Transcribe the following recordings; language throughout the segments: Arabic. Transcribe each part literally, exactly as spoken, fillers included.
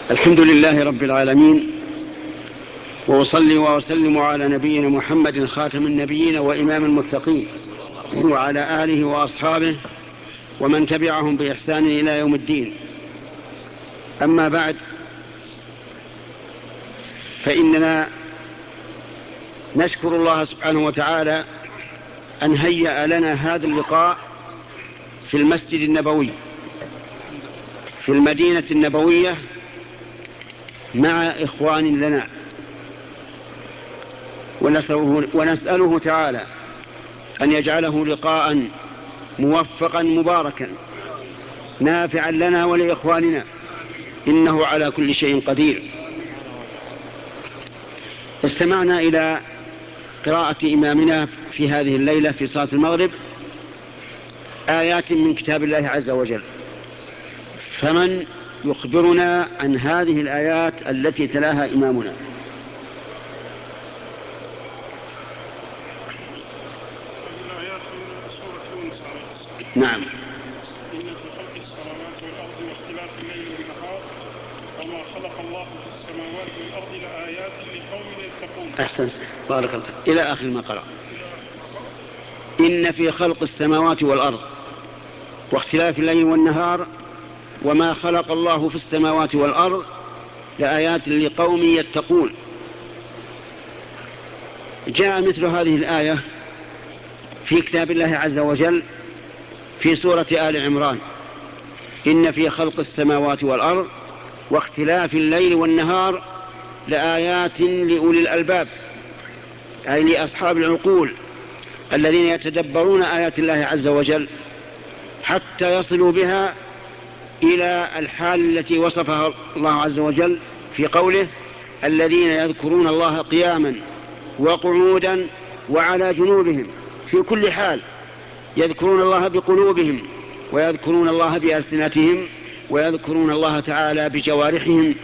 الحمد لله رب العالمين، وأصلي وأسلم على نبينا محمد خاتم النبيين وإمام المتقين، وعلى آله وأصحابه ومن تبعهم بإحسان إلى يوم الدين. أما بعد، فإننا نشكر الله سبحانه وتعالى أن هيأ لنا هذا اللقاء في المسجد النبوي في المدينة النبوية مع إخوان لنا، ونسأله, ونسأله تعالى أن يجعله لقاء موفقا مباركا نافعا لنا ولإخواننا، إنه على كل شيء قدير. استمعنا إلى قراءة إمامنا في هذه الليلة في صلاة المغرب آيات من كتاب الله عز وجل، فمن يخبرنا عن هذه الآيات التي تلاها إمامنا؟ الآيات من سورة يونس عليه السلام. نعم. إن في خلق السماوات والأرض واختلاف الليل والنهار وما خلق الله في السماوات والأرض لآيات لقوم يتقون. أحسنت، بارك الله. إلى آخر ما قرأ. إن في خلق السماوات والأرض واختلاف الليل والنهار وما خلق الله في السماوات والأرض لآيات لقوم يتقون. جاء مثل هذه الآية في كتاب الله عز وجل في سورة آل عمران: إن في خلق السماوات والأرض واختلاف الليل والنهار لآيات لأولي الألباب، أي لأصحاب العقول الذين يتدبرون آيات الله عز وجل حتى يصلوا بها إلى الحال التي وصفها الله عز وجل في قوله: الذين يذكرون الله قياما وقعودا وعلى جنوبهم، في كل حال يذكرون الله بقلوبهم ويذكرون الله بألسنتهم ويذكرون الله تعالى بجوارحهم.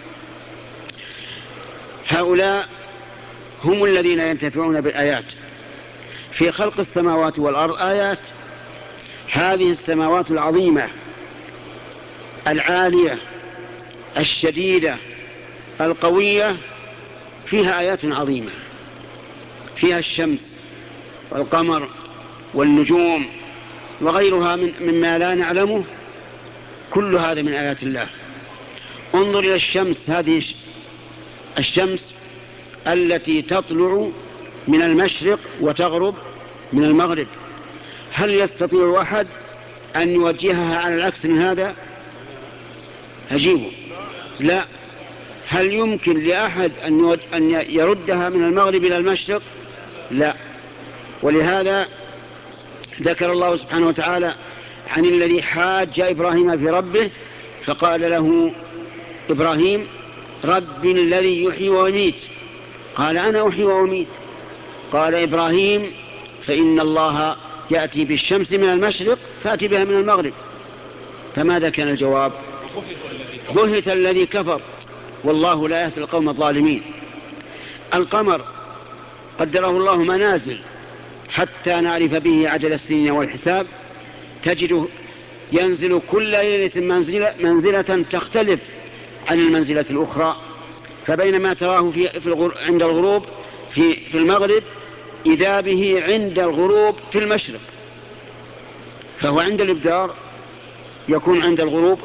هؤلاء هم الذين ينتفعون بالآيات. في خلق السماوات والأرض آيات. هذه السماوات العظيمة العالية الشديدة القوية فيها آيات عظيمة، فيها الشمس والقمر والنجوم وغيرها من مما لا نعلمه، كل هذا من آيات الله. انظر إلى الشمس، هذه الشمس التي تطلع من المشرق وتغرب من المغرب، هل يستطيع أحد أن يوجهها على العكس من هذا؟ أجيبه لا. هل يمكن لأحد أن يردها من المغرب إلى المشرق؟ لا. ولهذا ذكر الله سبحانه وتعالى عن الذي حاج إبراهيم في ربه فقال له إبراهيم: رب الذي يحيي ويميت. قال: أنا أحيي وأميت. قال إبراهيم: فإن الله يأتي بالشمس من المشرق فأتي بها من المغرب. فماذا كان الجواب؟ بهت الذي كفر والله لا يهدي القوم الظالمين. القمر قدره الله منازل حتى نعرف به عدد السنين والحساب، تجده ينزل كل ليلة منزلة, منزلة تختلف عن المنزلة الأخرى، فبينما تراه في, في الغر... عند الغروب في, في المغرب إذا به عند الغروب في المشرق، فهو عند الإبدار يكون عند الغروب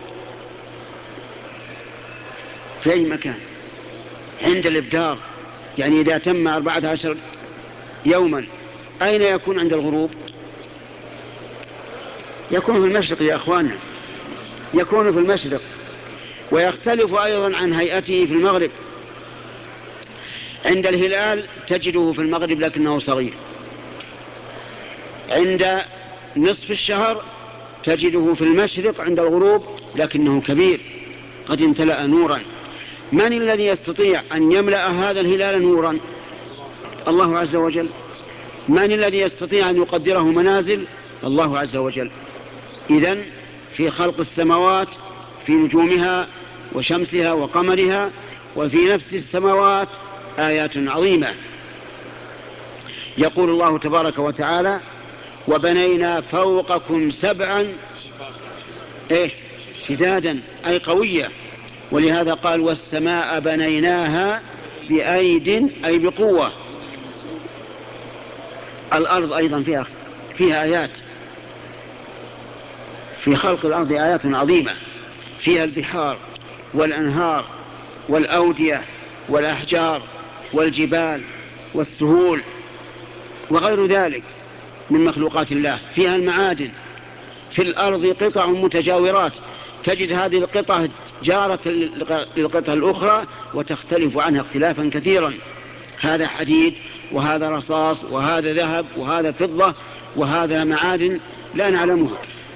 في أي مكان. عند الإبدار يعني إذا تم أربعة عشر يوما أين يكون عند الغروب؟ يكون في المشرق يا أخواننا، يكون في المشرق. ويختلف أيضا عن هيئته في المغرب. عند الهلال تجده في المغرب لكنه صغير، عند نصف الشهر تجده في المشرق عند الغروب لكنه كبير قد امتلأ نورا. من الذي يستطيع أن يملأ هذا الهلال نورا؟ الله عز وجل. من الذي يستطيع أن يقدره منازل؟ الله عز وجل. إذن في خلق السماوات، في نجومها وشمسها وقمرها، وفي نفس السماوات آيات عظيمة. يقول الله تبارك وتعالى: وبنينا فوقكم سبعا إيش شدادا، أي قوية. ولهذا قال والسماء بنيناها بأيد أي بقوة. الأرض أيضا فيها, فيها آيات، في خلق الأرض آيات عظيمة، فيها البحار والأنهار والأودية والأحجار والجبال والسهول وغير ذلك من مخلوقات الله. فيها المعادن، في الأرض قطع متجاورات، تجد هذه القطع جارة للقطع الأخرى وتختلف عنها اختلافا كثيرا، هذا حديد وهذا رصاص وهذا ذهب وهذا فضة وهذا معادن لا نعلمها.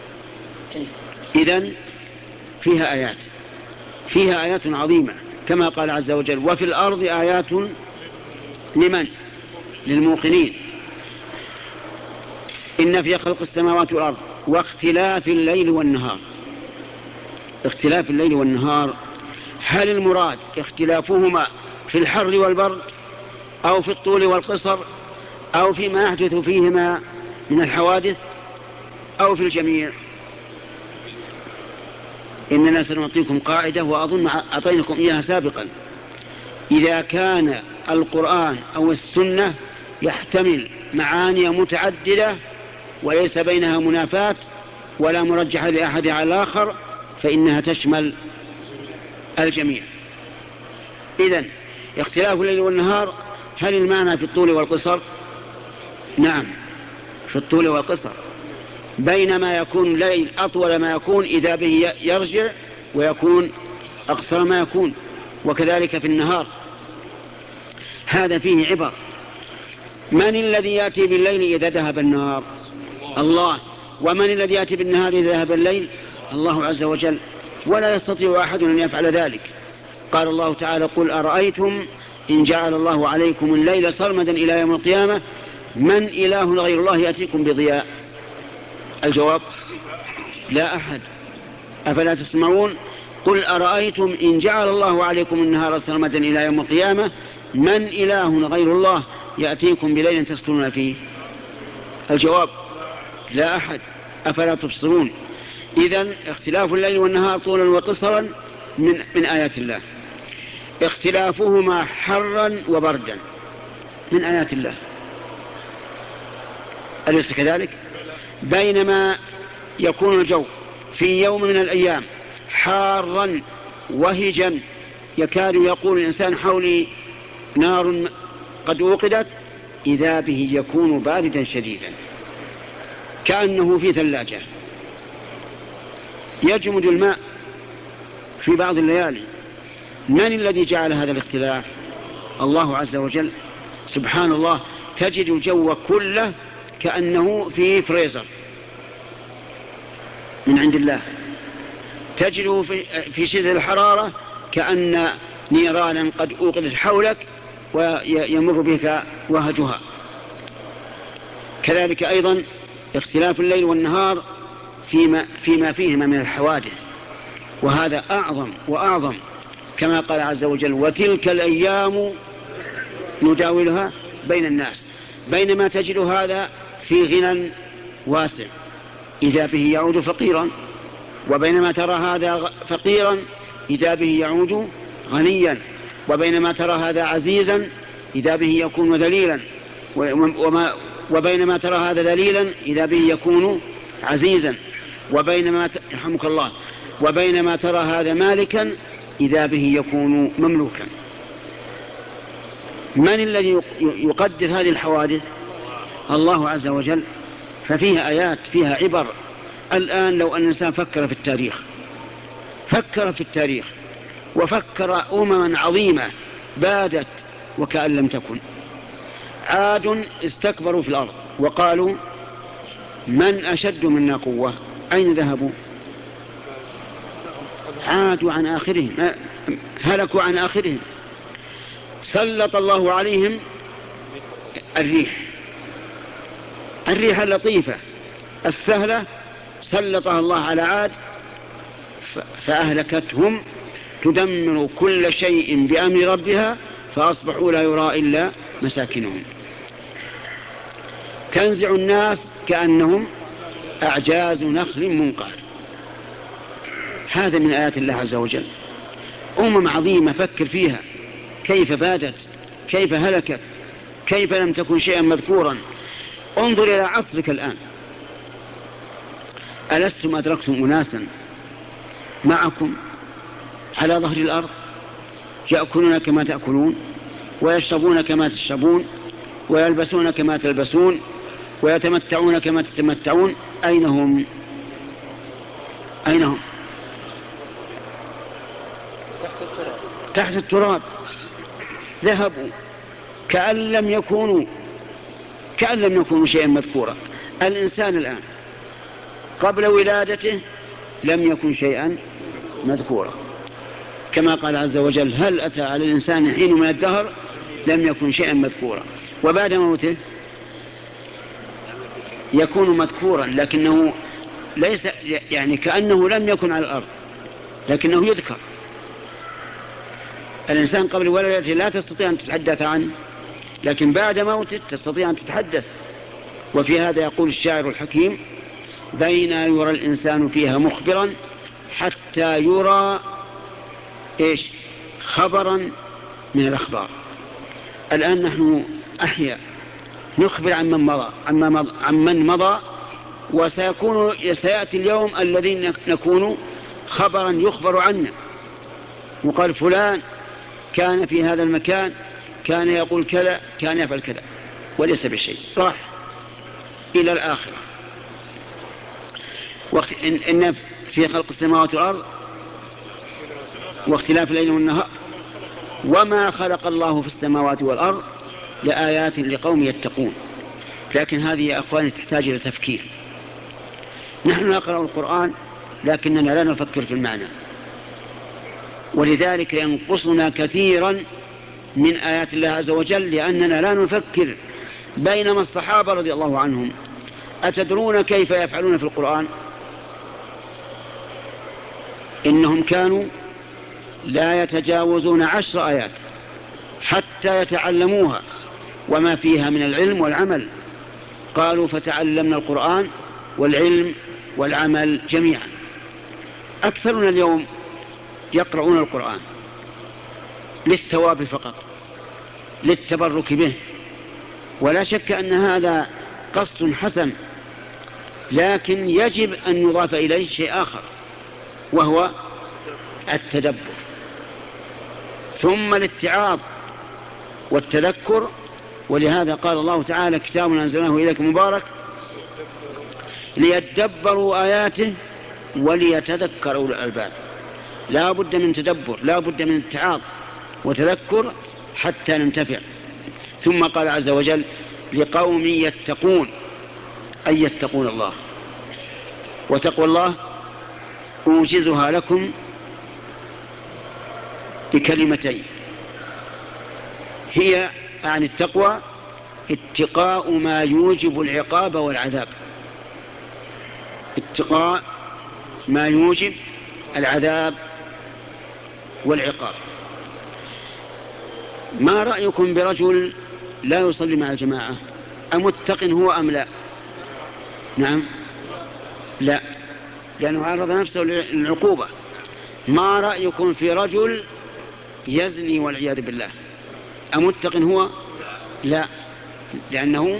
إذن فيها آيات، فيها آيات عظيمة كما قال عز وجل وفي الأرض آيات لمن؟ للموقنين. إن في خلق السماوات والأرض واختلاف الليل والنهار. اختلاف الليل والنهار، هل المراد اختلافهما في الحر والبرد أو في الطول والقصر أو فيما يحدث فيهما من الحوادث أو في الجميع؟ إننا سنعطيكم قاعدة وأظن أعطيناكم إياها سابقا. إذا كان القرآن أو السنة يحتمل معاني متعددة وليس بينها منافات ولا مرجح لأحد على الآخر فإنها تشمل الجميع. إذن اختلاف الليل والنهار، هل المعنى في الطول والقصر؟ نعم، في الطول والقصر، بينما يكون الليل أطول ما يكون إذا به يرجع ويكون أقصر ما يكون، وكذلك في النهار. هذا فيه عبر. من الذي يأتي بالليل إذا ذهب النهار؟ الله. ومن الذي يأتي بالنهار إذا ذهب الليل؟ الله عز وجل، ولا يستطيع أحد أن يفعل ذلك. قال الله تعالى قل أرأيتم إن جعل الله عليكم الليل سرمدا إلى يوم القيامة من إله غير الله يأتيكم بضياء؟ الجواب لا أحد. أفلا تسمعون؟ قل أرأيتم إن جعل الله عليكم النهار سرمدا إلى يوم القيامة من إله غير الله يأتيكم بليل تسكنون فيه؟ الجواب لا أحد. أفلا تبصرون؟ إذن اختلاف الليل والنهار طولا وقصرا من, من آيات الله. اختلافهما حرا وبردا من آيات الله، أليس كذلك؟ بينما يكون الجو في يوم من الأيام حارا وهجا يكاد يقول الإنسان حولي نار قد وقدت، إذا به يكون باردا شديدا كأنه في ثلاجة. يجمد الماء في بعض الليالي. من الذي جعل هذا الاختلاف؟ الله عز وجل. سبحان الله، تجد الجو كله كأنه في فريزر من عند الله، تجده في شدة الحرارة كأن نيرانا قد أوقدت حولك ويمر بك وهجها. كذلك أيضا اختلاف الليل والنهار فيما, فيما فيهما من الحوادث، وهذا أعظم وأعظم كما قال عز وجل وتلك الأيام نداولها بين الناس. بينما تجد هذا في غنى واسع إذا به يعود فقيرا، وبينما ترى هذا فقيرا إذا به يعود غنيا، وبينما ترى هذا عزيزا إذا به يكون ذليلا، وما وبينما ترى هذا ذليلا إذا به يكون عزيزا، وبينما يرحمك الله وبينما ترى هذا مالكا إذا به يكون مملوكا. من الذي يقدر هذه الحوادث؟ الله عز وجل. ففيها آيات، فيها عبر. الآن لو أن الإنسان فكر في التاريخ، فكر في التاريخ وفكر أمما عظيمة بادت وكأن لم تكن. عاد استكبروا في الأرض وقالوا من أشد منا قوة، أين ذهبوا؟ عادوا عن آخرهم، هلكوا عن آخرهم. سلط الله عليهم الريح، الريح اللطيفة السهلة سلطها الله على عاد فأهلكتهم، تدمر كل شيء بأمر ربها فأصبحوا لا يرى إلا مساكنهم، تنزع الناس كأنهم أعجاز نخل منقعر. هذا من آيات الله عز وجل. أمم عظيمة فكر فيها، كيف بادت، كيف هلكت، كيف لم تكن شيئا مذكورا. انظر إلى عصرك الآن، ألستم أدركتم أناسا معكم على ظهر الأرض يأكلون كما تأكلون، ويشربون كما تشربون، ويلبسون كما تلبسون، ويتمتعون كما تتمتعون؟ أين هم؟ أين هم؟ تحت التراب. ذهبوا كأن لم يكونوا كأن لم يكونوا شيئا مذكورا. الإنسان الآن قبل ولادته لم يكن شيئا مذكورا، كما قال عز وجل: هل أتى على الإنسان حين من الدهر لم يكن شيئا مذكورا. وبعد موته يكون مذكورا، لكنه ليس يعني كأنه لم يكن على الأرض، لكنه يذكر. الإنسان قبل ولادته لا تستطيع أن تتحدث عنه، لكن بعد موته تستطيع أن تتحدث. وفي هذا يقول الشاعر الحكيم: بين يرى الإنسان فيها مخبرا حتى يرى إيش خبرا من الأخبار. الآن نحن أحياء نخبر عن من مضى عن مضى, عن من مضى وسيكون سيأتي اليوم الذي نكون خبرا يخبر عنا، وقال فلان كان في هذا المكان، كان يقول كذا، كان يفعل كذا، وليس بشيء، راح إلى الآخرة. إن, إن في خلق السماوات والأرض واختلاف الليل والنهار وما خلق الله في السماوات والأرض لآيات لقوم يتقون. لكن هذه يا أخواني تحتاج إلى تفكير. نحن نقرأ القرآن لكننا لا نفكر في المعنى، ولذلك ينقصنا كثيرا من آيات الله عز وجل لأننا لا نفكر. بينما الصحابة رضي الله عنهم أتدرون كيف يفعلون في القرآن؟ إنهم كانوا لا يتجاوزون عشر آيات حتى يتعلموها وما فيها من العلم والعمل. قالوا: فتعلمنا القرآن والعلم والعمل جميعا. أكثرنا اليوم يقرؤون القرآن للثواب فقط، للتبرك به، ولا شك أن هذا قصد حسن، لكن يجب أن يضاف إليه شيء آخر وهو التدبر، ثم الاتعاظ والتذكر. ولهذا قال الله تعالى: كتاب أنزلناه إليك مبارك ليدبروا آياته وليتذكر أولو الألباب. لا بد من تدبر، لا بد من اتعاظ وتذكر حتى ننتفع. ثم قال عز وجل: لقوم يتقون، أي يتقون الله. وتقوى الله أوجزها لكم بكلمتين، هي عن التقوى اتقاء ما يوجب العقاب والعذاب. اتقاء ما يوجب العذاب والعقاب. ما رأيكم برجل لا يصلي مع الجماعة؟ أمتق هو أم لا؟ نعم، لا، لأنه عرض نفسه للعقوبة. ما رأيكم في رجل يزني والعياذ بالله؟ أمتق هو؟ لا، لأنه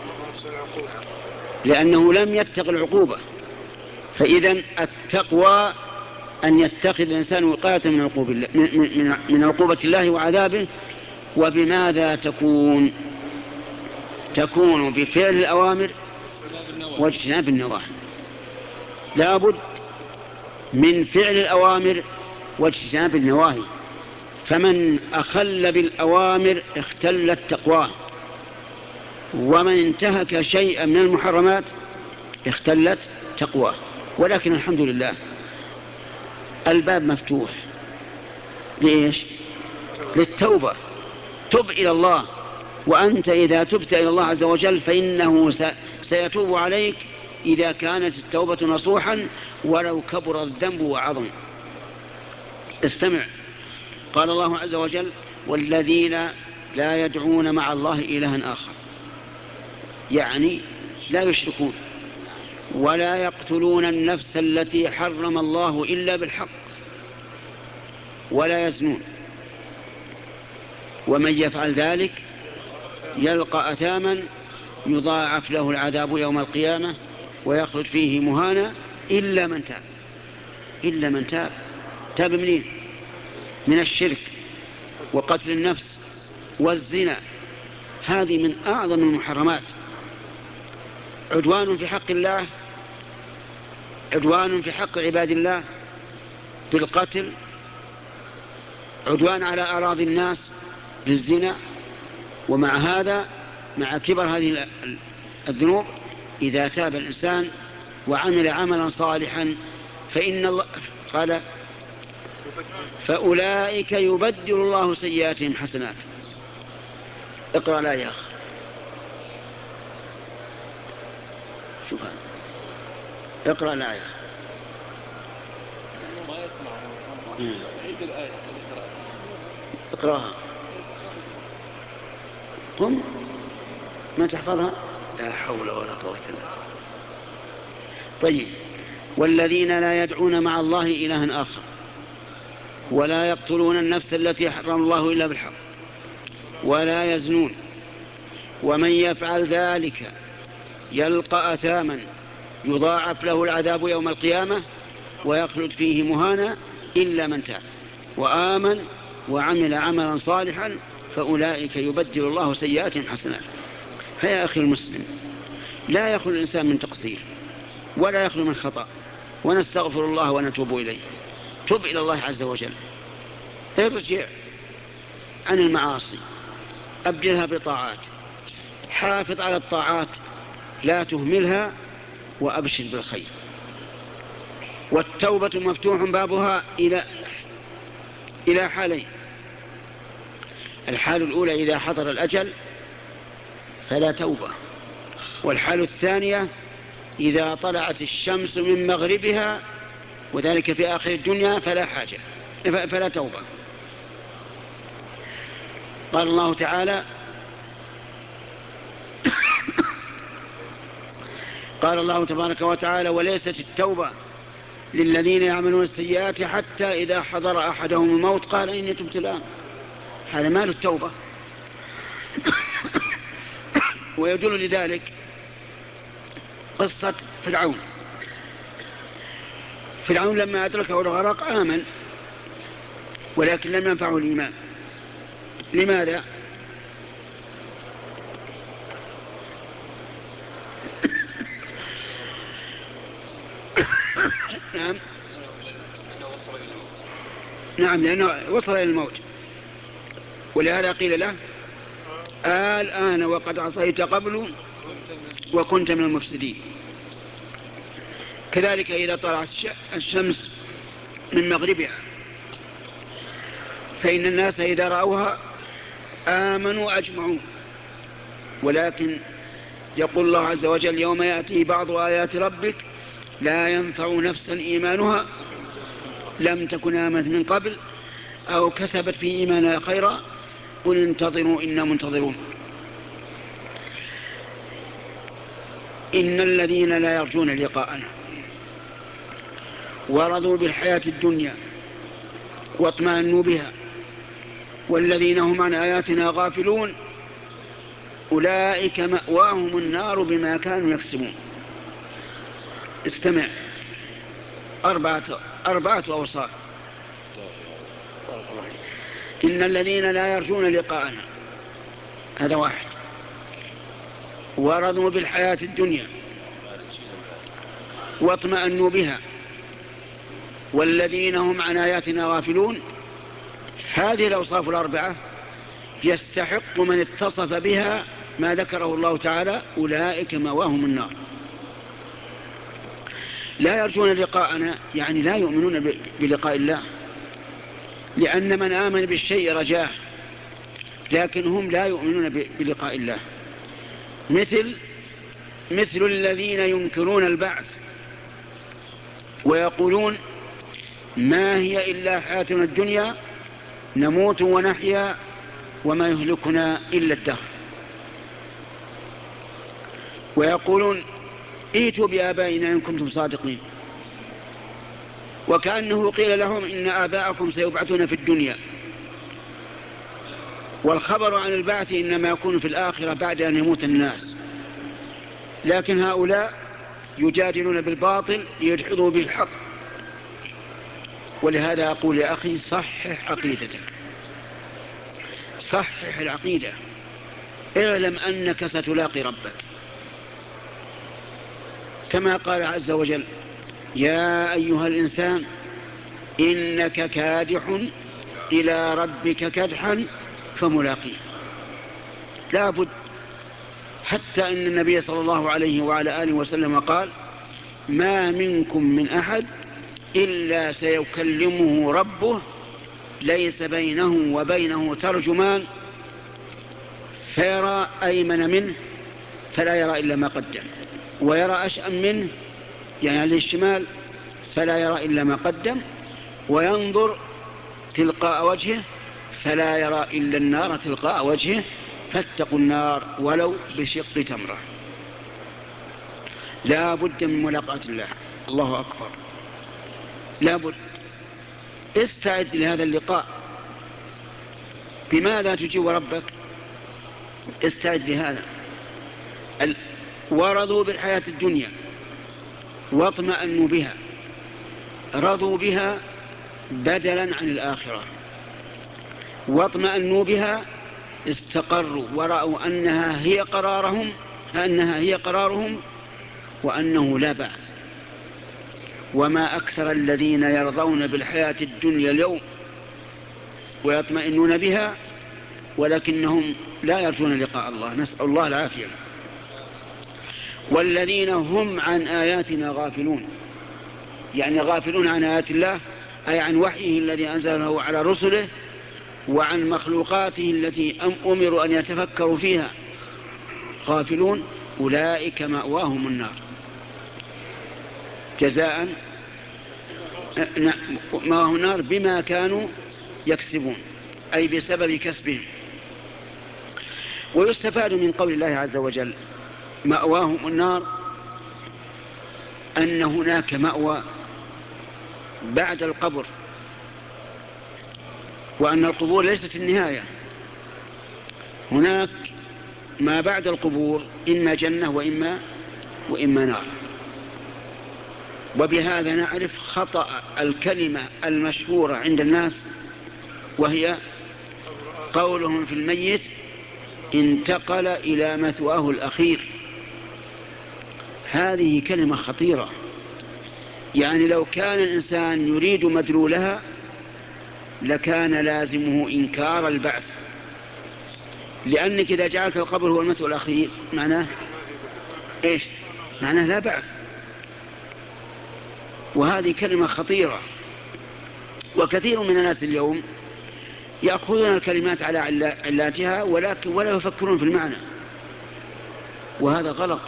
لأنه لم يتق العقوبة. فإذن التقوى أن يتخذ الإنسان وقاية من عقوبة الله، من, من عقوبة الله وعذابه. وبماذا تكون؟ تكون بفعل الأوامر واجتناب النواهي. لا بد من فعل الأوامر واجتناب النواهي. فمن أخل بالأوامر اختلت تقواه، ومن انتهك شيئا من المحرمات اختلت تقواه. ولكن الحمد لله الباب مفتوح. ليش؟ للتوبة. تب إلى الله، وأنت إذا تبت إلى الله عز وجل فإنه سيتوب عليك إذا كانت التوبة نصوحا ولو كبر الذنب وعظم. استمع، قال الله عز وجل: والذين لا يدعون مع الله إلها آخر، يعني لا يشركون، ولا يقتلون النفس التي حرم الله إلا بالحق، ولا يزنون، ومن يفعل ذلك يلقى أثاما يضاعف له العذاب يوم القيامة ويخلد فيه مهانا إلا من تاب. إلا من تاب. تاب منين؟ من الشرك وقتل النفس والزنا، هذه من أعظم المحرمات. عدوان في حق الله، عدوان في حق عباد الله بالقتل، عدوان على أراضي الناس بالزنا. ومع هذا، مع كبر هذه الذنوب، إذا تاب الإنسان وعمل عملا صالحا فإن الله قال فأولئك يبدل الله سيئاتهم حسنات. اقرأ لا يا أخي. شوف هذا، اقرأ لا يا ما يسمع. عيد الآية. اقرأها. قم ما تحفظها. لا حول ولا قوة إلا بالله. طيب. والذين لا يدعون مع الله إلها آخر ولا يقتلون النفس التي حرم الله إلا بالحق ولا يزنون ومن يفعل ذلك يلقى أثاما يضاعف له العذاب يوم القيامة ويخلد فيه مهانا إلا من تاب وآمن وعمل عملا صالحا فأولئك يبدل الله سيئاتهم حسنات. فيا أخي المسلم، لا يخلو الإنسان من تقصير ولا يخلو من خطأ، ونستغفر الله ونتوب إليه. تب إلى الله عز وجل، ارجع عن المعاصي، أبدلها بطاعات، حافظ على الطاعات لا تهملها، وأبشر بالخير. والتوبة مفتوح بابها إلى إلى حالين: الحال الأولى إذا حضر الأجل فلا توبة، والحال الثانية إذا طلعت الشمس من مغربها وذلك في آخر الدنيا فلا حاجة فلا توبة. قال الله تعالى قال الله تبارك وتعالى: وليست التوبة للذين يعملون السيئات حتى إذا حضر أحدهم الموت قال إني تبت الآن. هذا مال التوبة. ويدل لذلك قصة فرعون. فرعون لما أدركه الغرق آمن، ولكن لم ينفعه الإيمان. لماذا؟ نعم نعم لأنه وصل إلى الموت، ولهذا قيل له: الآن وقد عصيت قبل وكنت من المفسدين. كذلك إذا طلعت الشمس من مغربها فإن الناس إذا رأوها آمنوا أجمعون، ولكن يقول الله عز وجل: يوم يأتي بعض آيات ربك لا ينفع نفسا إيمانها لم تكن آمنت من قبل أو كسبت في إيمانها خيرا قل انتظروا إنا منتظرون. إن الذين لا يرجون لقاءنا ورضوا بالحياة الدنيا واطمأنوا بها والذين هم عن آياتنا غافلون أولئك مأواهم النار بما كانوا يكسبون. استمع: أربعة, أربعة أوصاف. إن الذين لا يرجون لقاءنا، هذا واحد. ورضوا بالحياة الدنيا واطمأنوا بها والذين هم عن آياتنا غافلون. هذه الأوصاف الأربعة يستحق من اتصف بها ما ذكره الله تعالى: أولئك مأواهم النار. لا يرجون لقاءنا يعني لا يؤمنون بلقاء الله، لأن من آمن بالشيء رجاه، لكن هم لا يؤمنون بلقاء الله. مثل مثل الذين ينكرون البعث ويقولون: ما هي إلا حياتنا الدنيا نموت ونحيا وما يهلكنا إلا الدهر. ويقولون: ائتوا بآبائنا إن كنتم صادقين. وكأنه قيل لهم إن آباءكم سيبعثون في الدنيا، والخبر عن البعث إنما يكون في الآخرة بعد أن يموت الناس. لكن هؤلاء يجادلون بالباطل ليدحضوا به الحق. ولهذا أقول يا أخي صحح عقيدتك، صحح العقيدة، اعلم أنك ستلاقي ربك كما قال عز وجل: يا أيها الإنسان إنك كادح إلى ربك كدحا فملاقيه. لا بد، حتى أن النبي صلى الله عليه وعلى آله وسلم قال: ما منكم من أحد إلا سيكلمه ربه ليس بينه وبينه ترجمان، فيرى أيمن منه فلا يرى إلا ما قدم، ويرى أشأم منه يعني للشمال فلا يرى إلا ما قدم، وينظر تلقاء وجهه فلا يرى إلا النار تلقاء وجهه، فاتقوا النار ولو بشق تمرة. لا بد من ملاقاة الله. الله أكبر، لا بد. استعد لهذا اللقاء. بماذا تجيب ربك؟ استعد لهذا. ورضوا بالحياة الدنيا واطمأنوا بها، رضوا بها بدلا عن الآخرة، واطمأنوا بها، استقروا ورأوا أنها هي قرارهم أنها هي قرارهم وأنه لا بعث. وما أكثر الذين يرضون بالحياة الدنيا اليوم ويطمئنون بها ولكنهم لا يرجون لقاء الله، نسأل الله العافية. والذين هم عن آياتنا غافلون، يعني غافلون عن آيات الله، أي عن وحيه الذي أنزله على رسله وعن مخلوقاته التي أمروا أن يتفكروا فيها، غافلون. أولئك مأواهم النار جزاء مأواهم النار بما كانوا يكسبون، أي بسبب كسبهم. ويستفاد من قول الله عز وجل مأواهم النار أن هناك مأوى بعد القبر، وأن القبور ليست النهاية، هناك ما بعد القبور إما جنة وإما, وإما نار. وبهذا نعرف خطأ الكلمة المشهورة عند الناس، وهي قولهم في الميت انتقل إلى مثواه الأخير. هذه كلمة خطيرة، يعني لو كان الإنسان يريد مدلولها لكان لازمه إنكار البعث، لأنك إذا جعلت القبر هو المثوى الأخير معناه إيش؟ معناه لا بعث. وهذه كلمة خطيرة. وكثير من الناس اليوم يأخذون الكلمات على علاتها ولكن ولا يفكرون في المعنى، وهذا غلط.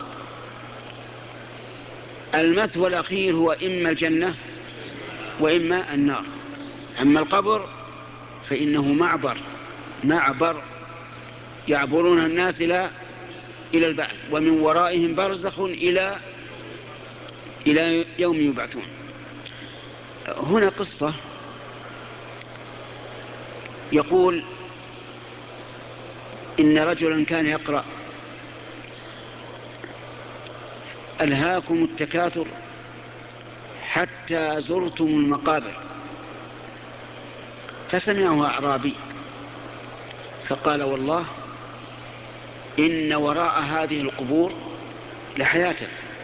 المثوى الأخير هو إما الجنة وإما النار. أما القبر فإنه معبر معبر يعبرون الناس إلى إلى البعث، ومن ورائهم برزخ إلى إلى يوم يبعثون. هنا قصة يقول إن رجلا كان يقرأ ألهاكم التكاثر حتى زرتم المقابر، فسمعه أعرابي فقال والله إن وراء هذه القبور لحياة،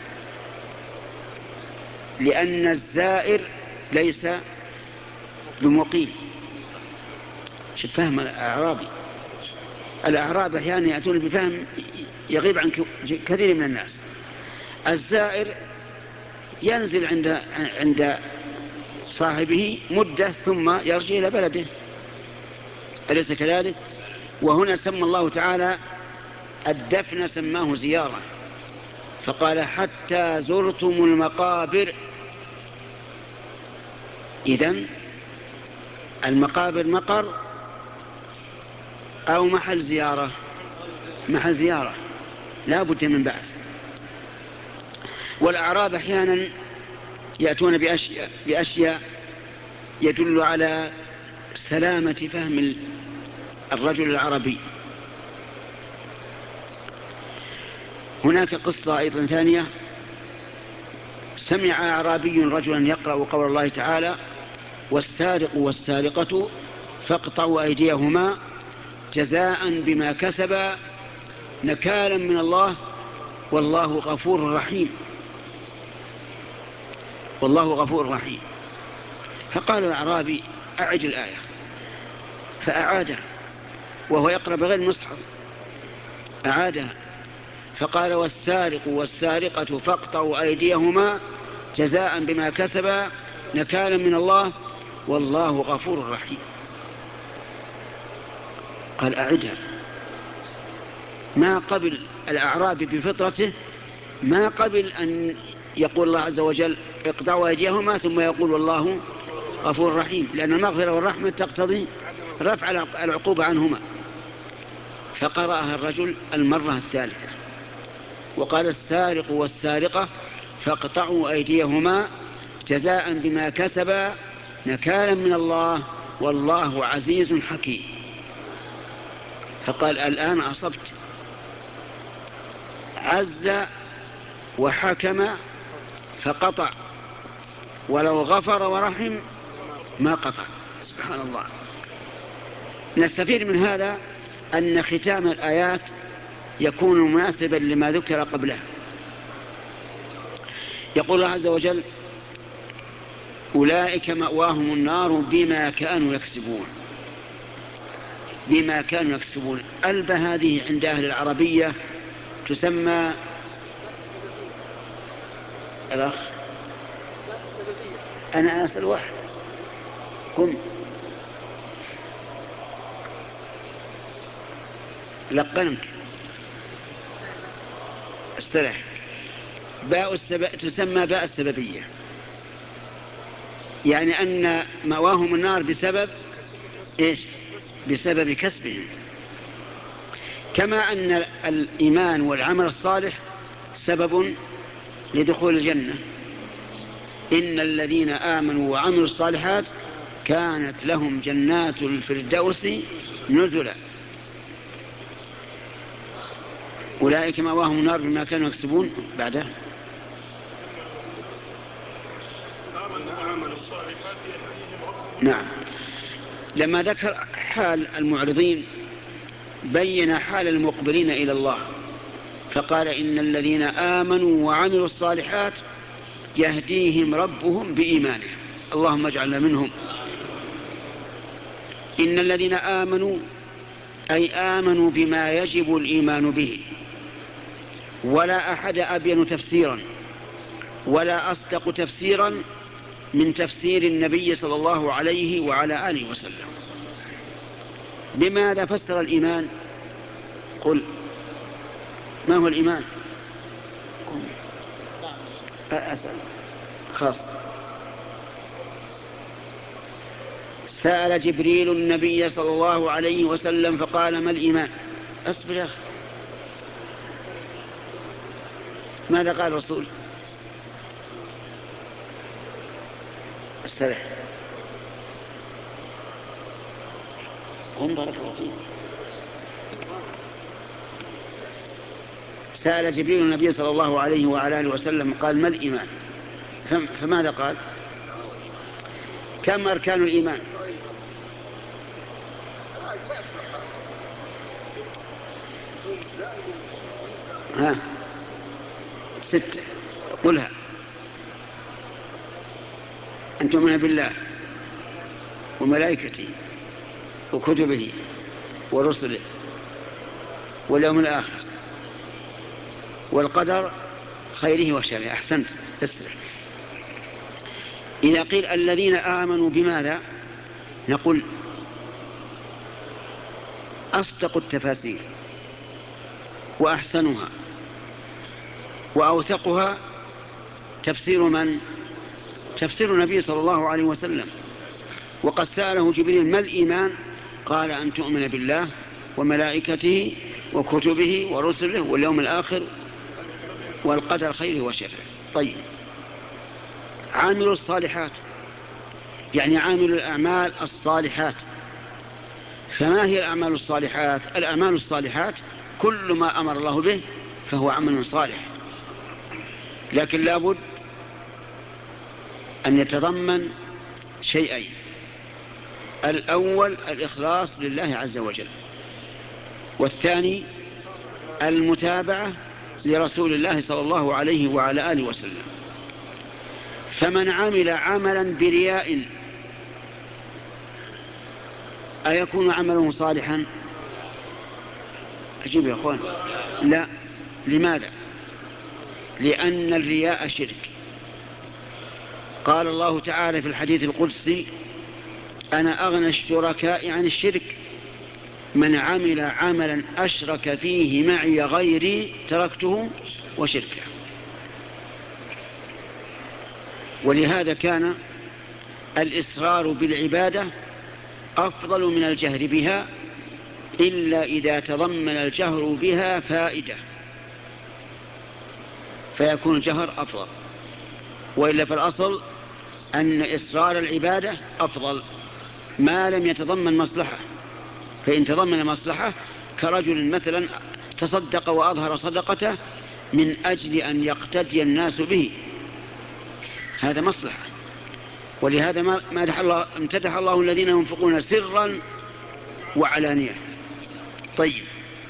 لأن الزائر ليس بمقيم. شوف فهم الأعرابي. الأعراب أحيانا يأتون بفهم يغيب عن كثير من الناس. الزائر ينزل عند عند صاحبه مدة ثم يرجع إلى بلده، أليس كذلك؟ وهنا سمى الله تعالى الدفن سماه زيارة، فقال حتى زرتم المقابر. إذن المقابر مقر أو محل زيارة؟ محل زيارة، لا بد من بعث. والأعراب أحيانا يأتون بأشياء, بأشياء يدل على سلامة فهم الرجل العربي. هناك قصة أيضا ثانية. سمع أعرابي رجلا يقرأ قول الله تعالى: والسارق والسارقة فاقطعوا أيديهما جزاء بما كسبا نكالا من الله والله غفور رحيم. والله غفور رحيم. فقال الأعرابي: أعد الآية. فأعادها وهو يقرأ بغير المصحف، أعادها فقال: والسارق والسارقة فاقطعوا أيديهما جزاء بما كسبا نكالا من الله والله غفور رحيم. قال: أعدها. ما قبل الأعرابي بفطرته، ما قبل أن يقول الله عز وجل: اقطعوا أيديهما ثم يقول والله غفور رحيم، لأن المغفرة والرحمة تقتضي رفع العقوبة عنهما. فقرأها الرجل المرة الثالثة وقال: السارق والسارقة فاقطعوا أيديهما جزاء بما كسبا نكالا من الله والله عزيز حكيم. فقال: الآن أصبت. عز وحكم فقطع، ولو غفر ورحم ما قطع. سبحان الله. نستفيد من هذا أن ختام الآيات يكون مناسبا لما ذكر قبله. يقول الله عز وجل: أولئك مأواهم النار بما كانوا يكسبون. بما كانوا يكسبون. ألب هذه عند أهل العربية تسمى الأخ أنا أسأل واحد قم لقنك استرح. باء السبب تسمى باء السببية، يعني أن مأواهم النار بسبب إيش؟ بسبب كسبهم. كما أن الإيمان والعمل الصالح سبب لدخول الجنة. إن الذين آمنوا وعملوا الصالحات كانت لهم جنات الفردوس نزلا. أولئك مأواهم النار بما كانوا يكسبون. بعده نعم. لما ذكر حال المعرضين بين حال المقبلين إلى الله فقال: إن الذين آمنوا وعملوا الصالحات يهديهم ربهم بإيمانهم. اللهم اجعلنا منهم. إن الذين آمنوا أي آمنوا بما يجب الإيمان به. ولا أحد أبين تفسيرا ولا أصدق تفسيرا من تفسير النبي صلى الله عليه وعلى آله وسلم. بماذا فسر الإيمان؟ قل ما هو الإيمان؟ أسأل خاص. سأل جبريل النبي صلى الله عليه وسلم فقال: ما الإيمان؟ أصبر يا أخي. ماذا قال الرسول؟ استرح. قم بارك الله فيك. سأل جبريل النبي صلى الله عليه وعلى آله وسلم قال: ما الإيمان؟ فماذا قال؟ كم أركان الإيمان؟ ها ستة. قلها. أن تؤمن بالله وملائكته وكتبه ورسله واليوم الآخر والقدر خيره وشره. أحسنت. تسرح. إذا قيل الذين آمنوا بماذا نقول أصدق التفاسير وأحسنها وأوثقها تفسير من؟ تفسير النبي صلى الله عليه وسلم. وقد سأله جبريل: ما الإيمان؟ قال: أن تؤمن بالله وملائكته وكتبه ورسله واليوم الآخر والقدر خيره وشره. طيب، عاملوا الصالحات، يعني عاملوا الأعمال الصالحات. فما هي الأعمال الصالحات؟ الأعمال الصالحات كل ما أمر الله به فهو عمل صالح، لكن لابد أن يتضمن شيئين: الأول الإخلاص لله عز وجل، والثاني المتابعة لرسول الله صلى الله عليه وعلى آله وسلم. فمن عمل عملا برياء أيكون عمله صالحا؟ أجيب يا أخوان. لا. لماذا؟ لأن الرياء شرك. قال الله تعالى في الحديث القدسي: أنا أغنى الشركاء عن الشرك، من عمل عملا أشرك فيه معي غيري تركته وشركه. ولهذا كان الإصرار بالعبادة أفضل من الجهر بها، إلا إذا تضمن الجهر بها فائدة فيكون الجهر أفضل، وإلا في الأصل أن إصرار العبادة أفضل ما لم يتضمن مصلحة. فإن تضمن مصلحة كرجل مثلا تصدق وأظهر صدقته من أجل أن يقتدي الناس به، هذا مصلحة. ولهذا ما مدح الله امتدح الله الذين ينفقون سرا وعلانية. طيب،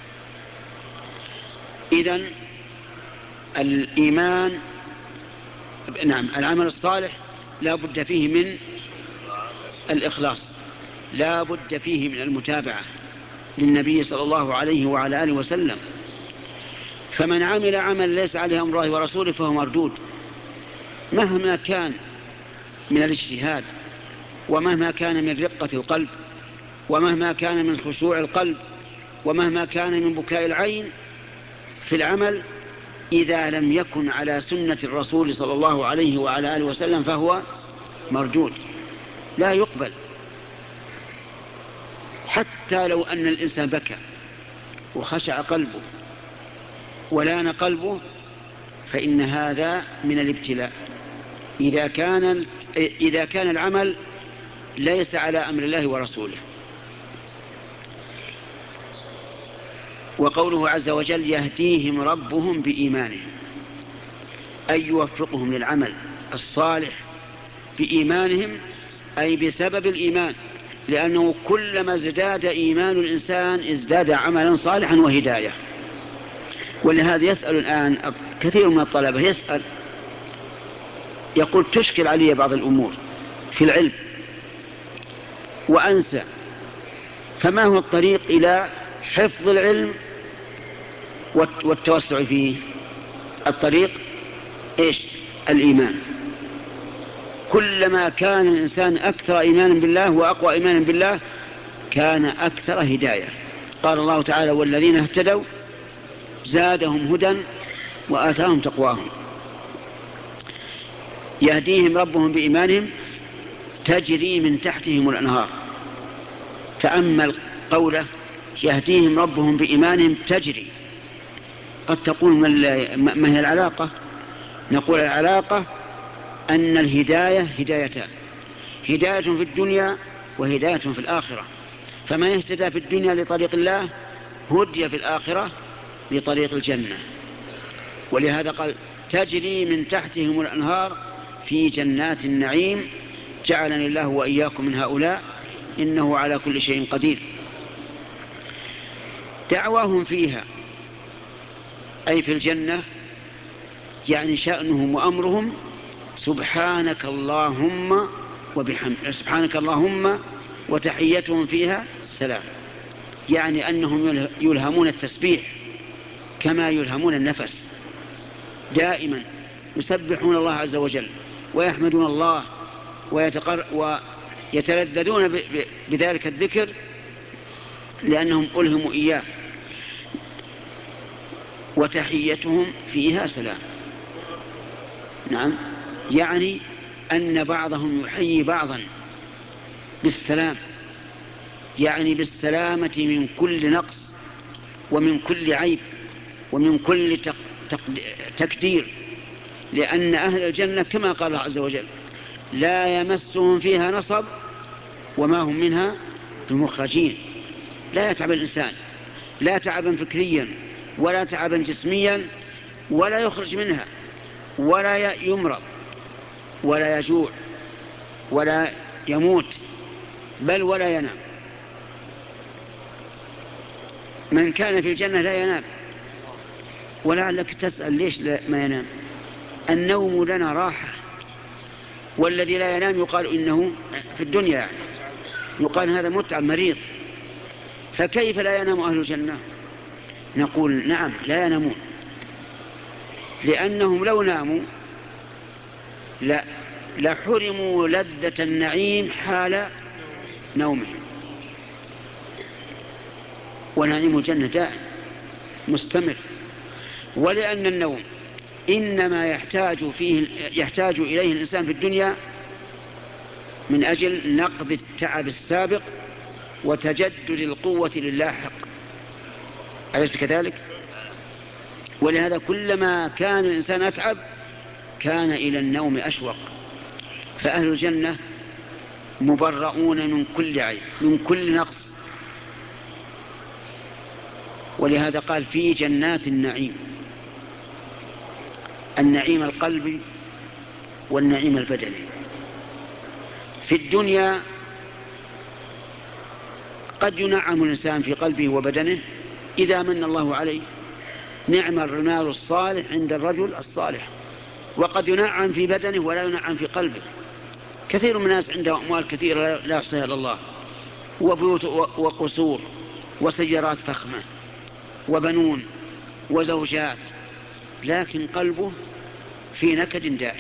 إذن الإيمان، نعم، العمل الصالح لا بد فيه من الإخلاص، لا بد فيه من المتابعة للنبي صلى الله عليه وعلى آله وسلم. فمن عمل عمل ليس عليه أمر الله ورسوله فهو مردود، مهما كان من الاجتهاد، ومهما كان من رقة القلب، ومهما كان من خشوع القلب، ومهما كان من بكاء العين في العمل، إذا لم يكن على سنة الرسول صلى الله عليه وعلى آله وسلم فهو مردود، لا يقبل. حتى لو أن الإنسان بكى وخشع قلبه ولان قلبه فإن هذا من الابتلاء، إذا كان, إذا كان العمل ليس على أمر الله ورسوله. وقوله عز وجل: يهديهم ربهم بإيمانهم، أي يوفقهم للعمل الصالح بإيمانهم، أي بسبب الإيمان، لأنه كلما ازداد إيمان الإنسان ازداد عملا صالحا وهداية. ولهذا يسأل الآن كثير من الطلبة، يسأل يقول: تشكل علي بعض الأمور في العلم وأنسى، فما هو الطريق إلى حفظ العلم والتوسع فيه؟ الطريق إيش؟ الإيمان. كلما كان الإنسان أكثر إيمانا بالله وأقوى إيمانا بالله كان أكثر هداية. قال الله تعالى: والذين اهتدوا زادهم هدى وآتاهم تقواهم. يهديهم ربهم بإيمانهم تجري من تحتهم الأنهار. تأمل قوله: يهديهم ربهم بإيمانهم تجري. قد تقول ما هي العلاقة؟ نقول العلاقة أن الهداية هدايتان: هداية في الدنيا وهداية في الآخرة. فمن اهتدى في الدنيا لطريق الله هدي في الآخرة لطريق الجنة. ولهذا قال: تجري من تحتهم الأنهار في جنات النعيم، جعلني الله وإياكم من هؤلاء إنه على كل شيء قدير. دعواهم فيها أي في الجنة، يعني شأنهم وأمرهم: سبحانك اللهم وبحمد سبحانك اللهم وتحيتهم فيها سلام، يعني أنهم يلهمون التسبيح كما يلهمون النفس، دائما يسبحون الله عز وجل ويحمدون الله ويتلذذون بذلك الذكر لأنهم ألهموا إياه. وتحيتهم فيها سلام، نعم، يعني أن بعضهم يحيي بعضا بالسلام، يعني بالسلامة من كل نقص ومن كل عيب ومن كل تقدير، لأن أهل الجنة كما قال الله عز وجل: لا يمسهم فيها نصب وما هم منها بمخرجين. لا يتعب الإنسان لا تعبا فكريا ولا تعبا جسميا، ولا يخرج منها، ولا يمرض ولا يجوع ولا يموت، بل ولا ينام. من كان في الجنة لا ينام. ولعلك تسأل ليش ما ينام؟ النوم لنا راحة، والذي لا ينام يقال إنه في الدنيا يعني يقال هذا متعب مريض. فكيف لا ينام أهل الجنة؟ نقول نعم لا ينامون، لأنهم لو ناموا لا لحرموا لذة النعيم حال نومهم. ونعيم الجنة دائم مستمر. ولأن النوم إنما يحتاج فيه يحتاج إليه الإنسان في الدنيا من أجل نقض التعب السابق وتجدد القوة للاحق، أليس كذلك؟ ولهذا كلما كان الإنسان أتعب كان إلى النوم أشوق. فأهل الجنة مبرؤون من كل عيب من كل نقص. ولهذا قال في جنات النعيم، النعيم القلبي والنعيم البدني. في الدنيا قد ينعم الإنسان في قلبه وبدنه إذا من الله عليه، نعم الرمال الصالح عند الرجل الصالح. وقد ينعم في بدنه ولا ينعم في قلبه. كثير من الناس عنده أموال كثيرة لا يحصيها إلا الله، وبيوت وقصور وسيارات فخمة وبنون وزوجات، لكن قلبه في نكد دائم.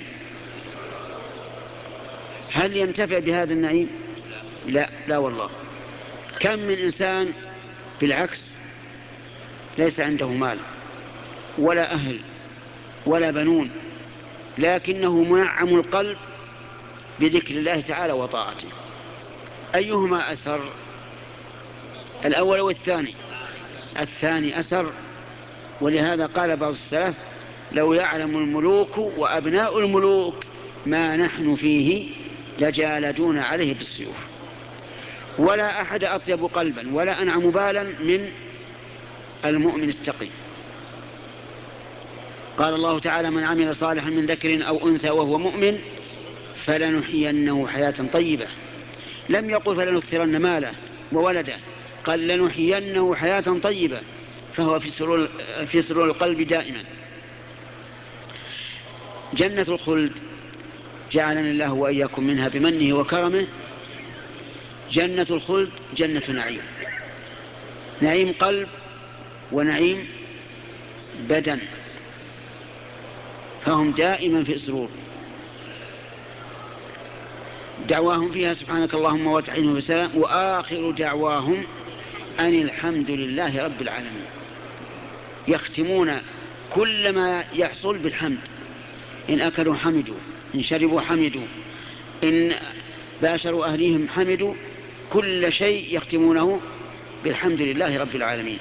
هل ينتفع بهذا النعيم؟ لا لا والله. كم من إنسان بالعكس ليس عنده مال ولا أهل ولا بنون، لكنه منعم القلب بذكر الله تعالى وطاعته. أيهما أسر، الأول والثاني؟ الثاني أسر. ولهذا قال بعض السلف لو يعلم الملوك وأبناء الملوك ما نحن فيه لجالدون عليه بالسيوف. ولا أحد أطيب قلبا ولا أنعم بالا من المؤمن التقي. قال الله تعالى من عمل صالحا من ذكر أو أنثى وهو مؤمن فلنحيينه حياة طيبة. لم يقل فلنكثرن ماله وولده، قال لنحيينه حياة طيبة، فهو في سرور, في سرور القلب دائما. جنة الخلد جعلنا الله وإياكم منها بمنه وكرمه. جنة الخلد جنة نعيم، نعيم قلب ونعيم بدن، فهم دائما في سرور. دعواهم فيها سبحانك اللهم وتحييهم بسلام وآخر دعواهم أن الحمد لله رب العالمين. يختمون كل ما يحصل بالحمد، إن أكلوا حمدوا، إن شربوا حمدوا، إن باشروا أهليهم حمدوا، كل شيء يختمونه بالحمد لله رب العالمين.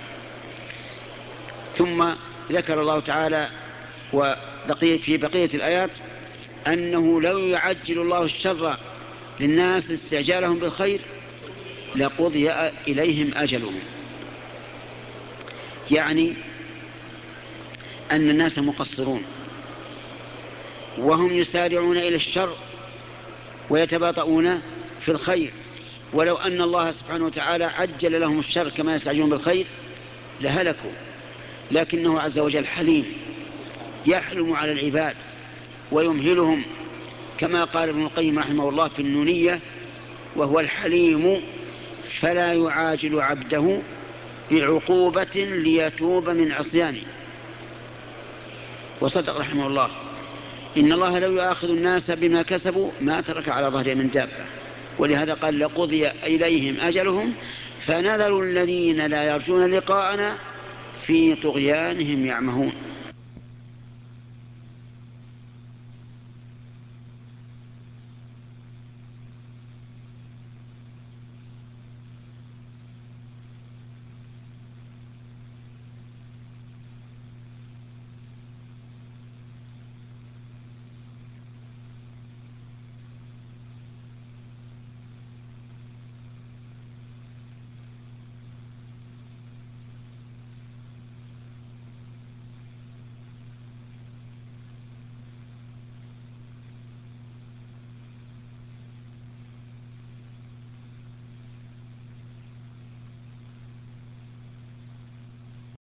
ثم ذكر الله تعالى وبقية في بقية الآيات أنه لو يعجل الله الشر للناس استعجالهم بالخير لقضي إليهم أجلهم. يعني أن الناس مقصرون وهم يسارعون إلى الشر ويتباطؤون في الخير، ولو أن الله سبحانه وتعالى عجل لهم الشر كما يستعجلون بالخير لهلكوا. لكنه عز وجل حليم يحلم على العباد ويمهلهم، كما قال ابن القيم رحمه الله في النونية وهو الحليم فلا يعاجل عبده بعقوبة ليتوب من عصيانه. وصدق رحمه الله إن الله لو يأخذ الناس بما كسبوا ما ترك على ظهره من دابة. ولهذا قال لقضي إليهم أجلهم فنذر الذين لا يرجون لقاءنا في طغيانهم يعمهون.